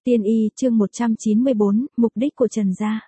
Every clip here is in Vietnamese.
Tiên y chương 194, mục đích của Trần gia.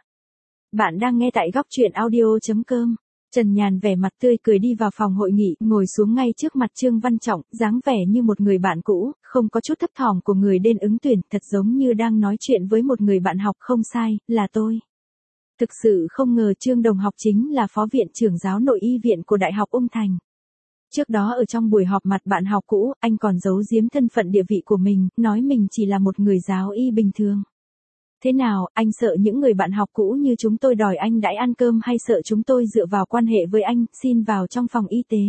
Bạn đang nghe tại góc truyện audio.com. Trần Nhàn vẻ mặt tươi cười đi vào phòng hội nghị, ngồi xuống ngay trước mặt Trương Văn Trọng, dáng vẻ như một người bạn cũ, không có chút thấp thỏm của người đến ứng tuyển, thật giống như đang nói chuyện với một người bạn học. Không sai, là tôi. Thực sự không ngờ Trương đồng học chính là phó viện trưởng giáo nội y viện của Đại học Ung Thành. Trước đó ở trong buổi họp mặt bạn học cũ, anh còn giấu giếm thân phận địa vị của mình, nói mình chỉ là một người giáo y bình thường. Thế nào, anh sợ những người bạn học cũ như chúng tôi đòi anh đãi ăn cơm hay sợ chúng tôi dựa vào quan hệ với anh, xin vào trong phòng y tế?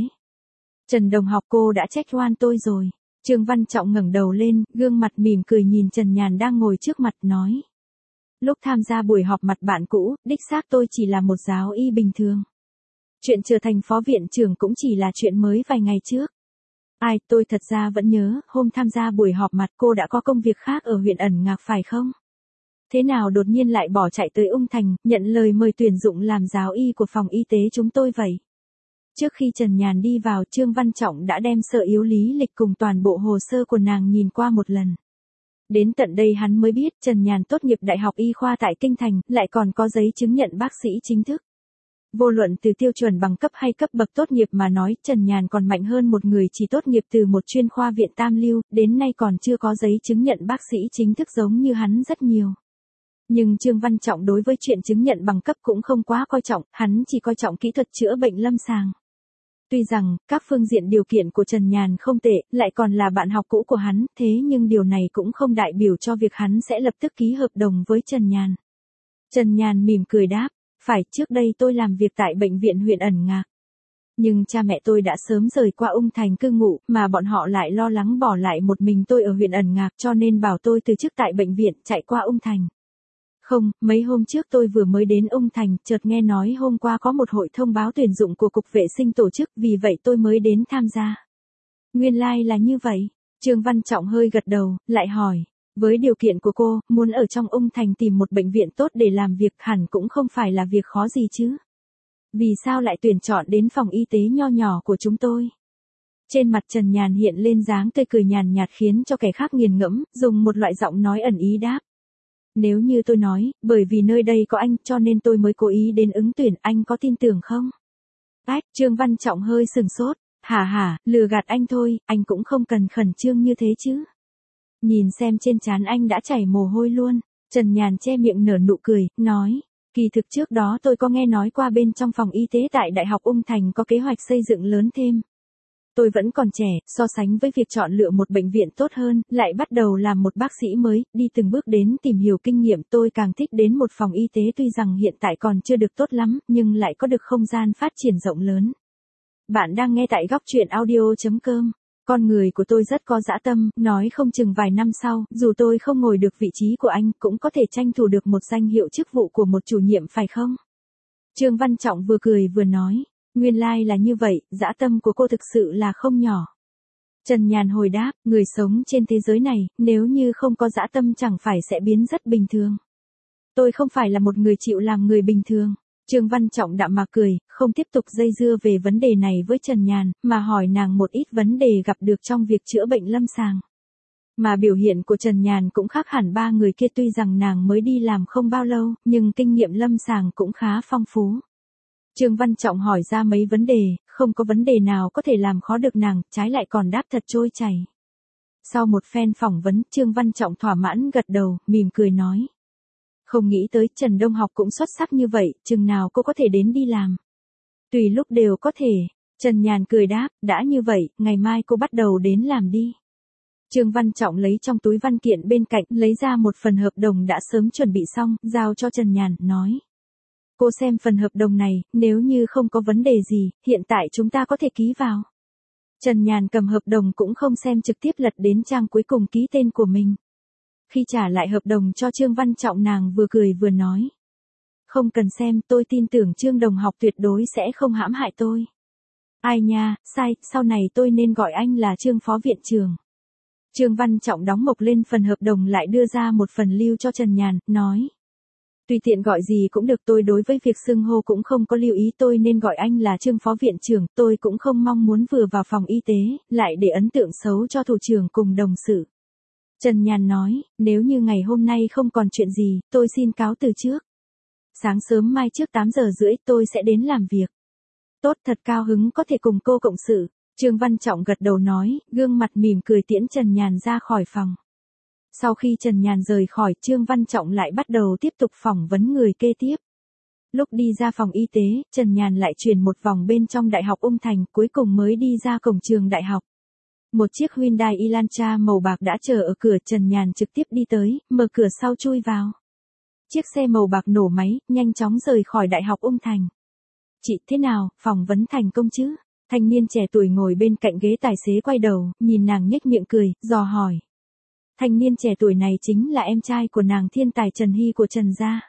Trần đồng học, cô đã trách oan tôi rồi. Trương Văn Trọng ngẩng đầu lên, gương mặt mỉm cười nhìn Trần Nhàn đang ngồi trước mặt, nói. Lúc tham gia buổi họp mặt bạn cũ, đích xác tôi chỉ là một giáo y bình thường. Chuyện trở thành phó viện trưởng cũng chỉ là chuyện mới vài ngày trước. Ai, tôi thật ra vẫn nhớ, hôm tham gia buổi họp mặt cô đã có công việc khác ở huyện Ẩn Ngạc phải không? Thế nào đột nhiên lại bỏ chạy tới Ung Thành, nhận lời mời tuyển dụng làm giáo y của phòng y tế chúng tôi vậy? Trước khi Trần Nhàn đi vào, Trương Văn Trọng đã đem sở yếu lý lịch cùng toàn bộ hồ sơ của nàng nhìn qua một lần. Đến tận đây hắn mới biết Trần Nhàn tốt nghiệp Đại học Y khoa tại Kinh Thành, lại còn có giấy chứng nhận bác sĩ chính thức. Vô luận từ tiêu chuẩn bằng cấp hay cấp bậc tốt nghiệp mà nói, Trần Nhàn còn mạnh hơn một người chỉ tốt nghiệp từ một chuyên khoa viện Tam Lưu, đến nay còn chưa có giấy chứng nhận bác sĩ chính thức giống như hắn rất nhiều. Nhưng Trương Văn Trọng đối với chuyện chứng nhận bằng cấp cũng không quá coi trọng, hắn chỉ coi trọng kỹ thuật chữa bệnh lâm sàng. Tuy rằng, các phương diện điều kiện của Trần Nhàn không tệ, lại còn là bạn học cũ của hắn, thế nhưng điều này cũng không đại biểu cho việc hắn sẽ lập tức ký hợp đồng với Trần Nhàn. Trần Nhàn mỉm cười đáp, phải, trước đây tôi làm việc tại bệnh viện huyện Ẩn Ngạc. Nhưng cha mẹ tôi đã sớm rời qua Ung Thành cư ngụ, mà bọn họ lại lo lắng bỏ lại một mình tôi ở huyện Ẩn Ngạc cho nên bảo tôi từ chức tại bệnh viện, chạy qua Ung Thành. Không, mấy hôm trước tôi vừa mới đến Ung Thành, chợt nghe nói hôm qua có một hội thông báo tuyển dụng của Cục Vệ sinh tổ chức, vì vậy tôi mới đến tham gia. Nguyên lai là như vậy. Trương Văn Trọng hơi gật đầu, lại hỏi. Với điều kiện của cô, muốn ở trong Ung Thành tìm một bệnh viện tốt để làm việc hẳn cũng không phải là việc khó gì chứ. Vì sao lại tuyển chọn đến phòng y tế nho nhỏ của chúng tôi? Trên mặt Trần Nhàn hiện lên dáng tươi cười nhàn nhạt khiến cho kẻ khác nghiền ngẫm, dùng một loại giọng nói ẩn ý đáp. Nếu như tôi nói, bởi vì nơi đây có anh cho nên tôi mới cố ý đến ứng tuyển, anh có tin tưởng không? Ách, Trương Văn Trọng hơi sừng sốt. Hả, lừa gạt anh thôi, anh cũng không cần khẩn trương như thế chứ. Nhìn xem trên trán anh đã chảy mồ hôi luôn. Trần Nhàn che miệng nở nụ cười, nói. Kỳ thực trước đó tôi có nghe nói qua bên trong phòng y tế tại Đại học Ung Thành có kế hoạch xây dựng lớn thêm. Tôi vẫn còn trẻ, so sánh với việc chọn lựa một bệnh viện tốt hơn, lại bắt đầu làm một bác sĩ mới, đi từng bước đến tìm hiểu kinh nghiệm, tôi càng thích đến một phòng y tế tuy rằng hiện tại còn chưa được tốt lắm, nhưng lại có được không gian phát triển rộng lớn. Bạn đang nghe tại góc truyện audio.com. Con người của tôi rất có dã tâm, nói không chừng vài năm sau, dù tôi không ngồi được vị trí của anh, cũng có thể tranh thủ được một danh hiệu chức vụ của một chủ nhiệm phải không? Trương Văn Trọng vừa cười vừa nói. Nguyên lai là như vậy, dã tâm của cô thực sự là không nhỏ. Trần Nhàn hồi đáp, người sống trên thế giới này, nếu như không có dã tâm chẳng phải sẽ biến rất bình thường. Tôi không phải là một người chịu làm người bình thường. Trương Văn Trọng đạm mạc cười, không tiếp tục dây dưa về vấn đề này với Trần Nhàn, mà hỏi nàng một ít vấn đề gặp được trong việc chữa bệnh lâm sàng. Mà biểu hiện của Trần Nhàn cũng khác hẳn ba người kia, tuy rằng nàng mới đi làm không bao lâu, nhưng kinh nghiệm lâm sàng cũng khá phong phú. Trương Văn Trọng hỏi ra mấy vấn đề, không có vấn đề nào có thể làm khó được nàng, trái lại còn đáp thật trôi chảy. Sau một phen phỏng vấn, Trương Văn Trọng thỏa mãn gật đầu, mỉm cười nói. Không nghĩ tới Trần Đông học cũng xuất sắc như vậy, chừng nào cô có thể đến đi làm? Tùy lúc đều có thể. Trần Nhàn cười đáp, đã như vậy, ngày mai cô bắt đầu đến làm đi. Trương Văn Trọng lấy trong túi văn kiện bên cạnh, lấy ra một phần hợp đồng đã sớm chuẩn bị xong, giao cho Trần Nhàn, nói. Cô xem phần hợp đồng này, nếu như không có vấn đề gì, hiện tại chúng ta có thể ký vào. Trần Nhàn cầm hợp đồng cũng không xem, trực tiếp lật đến trang cuối cùng ký tên của mình. Khi trả lại hợp đồng cho Trương Văn Trọng, nàng vừa cười vừa nói. Không cần xem, tôi tin tưởng Trương đồng học tuyệt đối sẽ không hãm hại tôi. Ai nha, sai, sau này tôi nên gọi anh là Trương phó viện trưởng. Trương Văn Trọng đóng mộc lên phần hợp đồng lại đưa ra một phần lưu cho Trần Nhàn, nói. Tùy tiện gọi gì cũng được, tôi đối với việc xưng hô cũng không có lưu ý, tôi nên gọi anh là Trương phó viện trưởng, tôi cũng không mong muốn vừa vào phòng y tế, lại để ấn tượng xấu cho thủ trưởng cùng đồng sự. Trần Nhàn nói, nếu như ngày hôm nay không còn chuyện gì, tôi xin cáo từ trước. Sáng sớm mai trước 8 giờ rưỡi tôi sẽ đến làm việc. Tốt, thật cao hứng có thể cùng cô cộng sự. Trương Văn Trọng gật đầu nói, gương mặt mỉm cười tiễn Trần Nhàn ra khỏi phòng. Sau khi Trần Nhàn rời khỏi, Trương Văn Trọng lại bắt đầu tiếp tục phỏng vấn người kế tiếp. Lúc đi ra phòng y tế, Trần Nhàn lại chuyển một vòng bên trong Đại học Ung Thành, cuối cùng mới đi ra cổng trường đại học. Một chiếc Hyundai Elantra màu bạc đã chờ ở cửa, Trần Nhàn trực tiếp đi tới, mở cửa sau chui vào. Chiếc xe màu bạc nổ máy, nhanh chóng rời khỏi Đại học Ung Thành. Chị thế nào, phỏng vấn thành công chứ? Thanh niên trẻ tuổi ngồi bên cạnh ghế tài xế quay đầu, nhìn nàng nhếch miệng cười, dò hỏi. Thanh niên trẻ tuổi này chính là em trai của nàng thiên tài Trần Hy của Trần gia.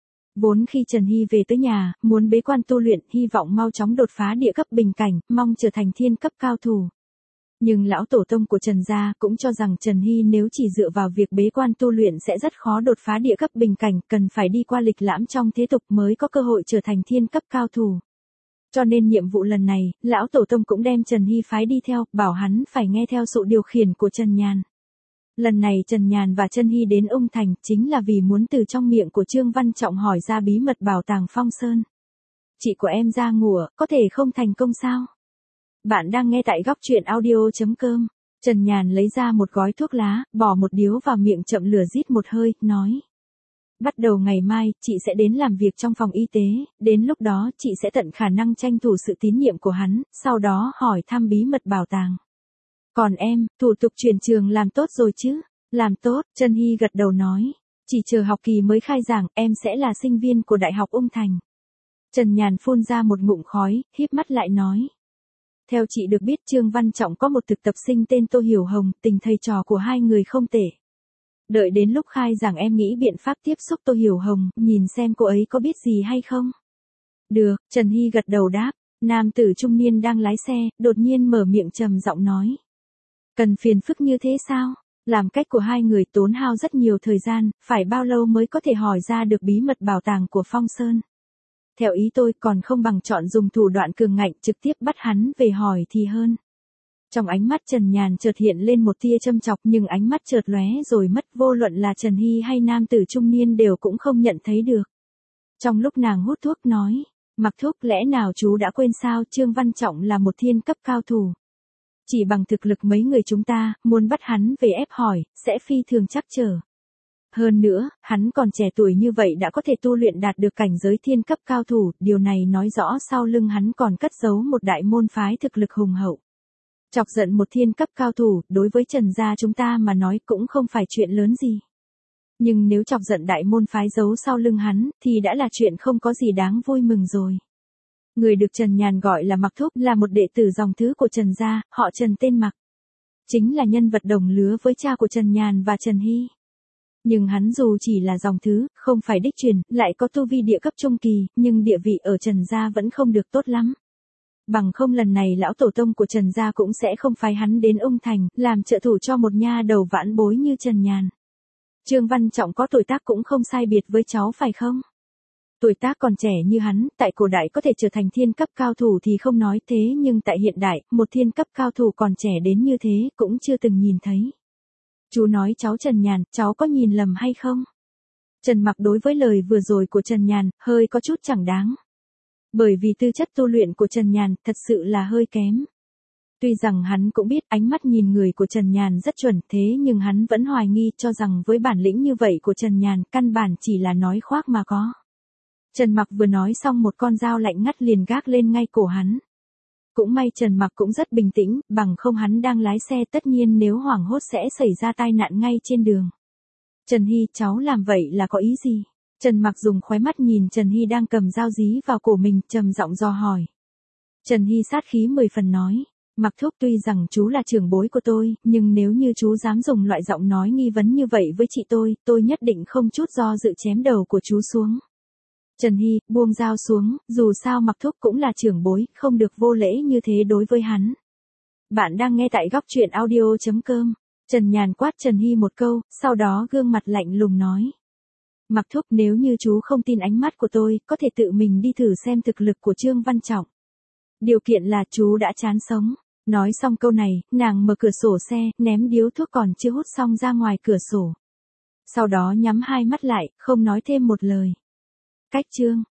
Vốn khi Trần Hy về tới nhà, muốn bế quan tu luyện, hy vọng mau chóng đột phá địa cấp bình cảnh, mong trở thành thiên cấp cao thủ. Nhưng lão tổ tông của Trần gia cũng cho rằng Trần Hy nếu chỉ dựa vào việc bế quan tu luyện sẽ rất khó đột phá địa cấp bình cảnh, cần phải đi qua lịch lãm trong thế tục mới có cơ hội trở thành thiên cấp cao thủ. Cho nên nhiệm vụ lần này, lão tổ tông cũng đem Trần Hy phái đi theo, bảo hắn phải nghe theo sự điều khiển của Trần Nhàn. Lần này Trần Nhàn và Trân Hy đến Ung Thành chính là vì muốn từ trong miệng của Trương Văn Trọng hỏi ra bí mật bảo tàng Phong Sơn. Chị của em ra ngủ, có thể không thành công sao? Bạn đang nghe tại góc truyện audio.com. Trần Nhàn lấy ra một gói thuốc lá, bỏ một điếu vào miệng chậm lửa rít một hơi, nói. Bắt đầu ngày mai, chị sẽ đến làm việc trong phòng y tế, đến lúc đó chị sẽ tận khả năng tranh thủ sự tín nhiệm của hắn, sau đó hỏi thăm bí mật bảo tàng. Còn em, thủ tục chuyển trường làm tốt rồi chứ? Làm tốt, Trân Hy gật đầu nói. Chỉ chờ học kỳ mới khai giảng, em sẽ là sinh viên của Đại học Ung Thành. Trần Nhàn phun ra một ngụm khói, híp mắt lại nói. Theo chị được biết Trương Văn Trọng có một thực tập sinh tên Tô Hiểu Hồng, tình thầy trò của hai người không tệ. Đợi đến lúc khai giảng em nghĩ biện pháp tiếp xúc Tô Hiểu Hồng, nhìn xem cô ấy có biết gì hay không. Được, Trần Hy gật đầu đáp. Nam tử trung niên đang lái xe, đột nhiên mở miệng trầm giọng nói. Cần phiền phức như thế sao? Làm cách của hai người tốn hao rất nhiều thời gian, phải bao lâu mới có thể hỏi ra được bí mật bảo tàng của Phong Sơn? Theo ý tôi còn không bằng chọn dùng thủ đoạn cường ngạnh trực tiếp bắt hắn về hỏi thì hơn. Trong ánh mắt Trần Nhàn chợt hiện lên một tia châm chọc nhưng ánh mắt chợt lóe rồi mất, vô luận là Trần Hy hay nam tử trung niên đều cũng không nhận thấy được. Trong lúc nàng hút thuốc nói, Mặc Thúc lẽ nào chú đã quên sao Trương Văn Trọng là một thiên cấp cao thủ. Chỉ bằng thực lực mấy người chúng ta, muốn bắt hắn về ép hỏi, sẽ phi thường chắc trở. Hơn nữa, hắn còn trẻ tuổi như vậy đã có thể tu luyện đạt được cảnh giới thiên cấp cao thủ, điều này nói rõ sau lưng hắn còn cất giấu một đại môn phái thực lực hùng hậu. Chọc giận một thiên cấp cao thủ, đối với Trần gia chúng ta mà nói cũng không phải chuyện lớn gì. Nhưng nếu chọc giận đại môn phái giấu sau lưng hắn, thì đã là chuyện không có gì đáng vui mừng rồi. Người được Trần Nhàn gọi là Mặc Thúc là một đệ tử dòng thứ của Trần gia, họ Trần tên Mặc. Chính là nhân vật đồng lứa với cha của Trần Nhàn và Trần Hy. Nhưng hắn dù chỉ là dòng thứ, không phải đích truyền, lại có tu vi địa cấp trung kỳ, nhưng địa vị ở Trần gia vẫn không được tốt lắm. Bằng không lần này lão tổ tông của Trần gia cũng sẽ không phái hắn đến Ung Thành, làm trợ thủ cho một nha đầu vãn bối như Trần Nhàn. Trương Văn Trọng có tuổi tác cũng không sai biệt với cháu phải không? Tuổi tác còn trẻ như hắn, tại cổ đại có thể trở thành thiên cấp cao thủ thì không nói thế nhưng tại hiện đại, một thiên cấp cao thủ còn trẻ đến như thế cũng chưa từng nhìn thấy. Chú nói cháu Trần Nhàn, cháu có nhìn lầm hay không? Trần Mặc đối với lời vừa rồi của Trần Nhàn, hơi có chút chẳng đáng. Bởi vì tư chất tu luyện của Trần Nhàn thật sự là hơi kém. Tuy rằng hắn cũng biết ánh mắt nhìn người của Trần Nhàn rất chuẩn thế nhưng hắn vẫn hoài nghi cho rằng với bản lĩnh như vậy của Trần Nhàn căn bản chỉ là nói khoác mà có. Trần Mặc vừa nói xong một con dao lạnh ngắt liền gác lên ngay cổ hắn. Cũng may Trần Mặc cũng rất bình tĩnh, bằng không hắn đang lái xe tất nhiên nếu hoảng hốt sẽ xảy ra tai nạn ngay trên đường. Trần Hy, cháu làm vậy là có ý gì? Trần Mặc dùng khóe mắt nhìn Trần Hy đang cầm dao dí vào cổ mình, trầm giọng dò hỏi. Trần Hy sát khí 10 phần nói, Mặc Thúc tuy rằng chú là trưởng bối của tôi, nhưng nếu như chú dám dùng loại giọng nói nghi vấn như vậy với chị tôi nhất định không chút do dự chém đầu của chú xuống. Trần Hy, buông dao xuống, dù sao Mặc Thúc cũng là trưởng bối, không được vô lễ như thế đối với hắn. Bạn đang nghe tại góc truyện audio.com. Trần Nhàn quát Trần Hy một câu, sau đó gương mặt lạnh lùng nói. Mặc Thúc, nếu như chú không tin ánh mắt của tôi, có thể tự mình đi thử xem thực lực của Trương Văn Trọng. Điều kiện là chú đã chán sống. Nói xong câu này, nàng mở cửa sổ xe, ném điếu thuốc còn chưa hút xong ra ngoài cửa sổ. Sau đó nhắm hai mắt lại, không nói thêm một lời. Cách chương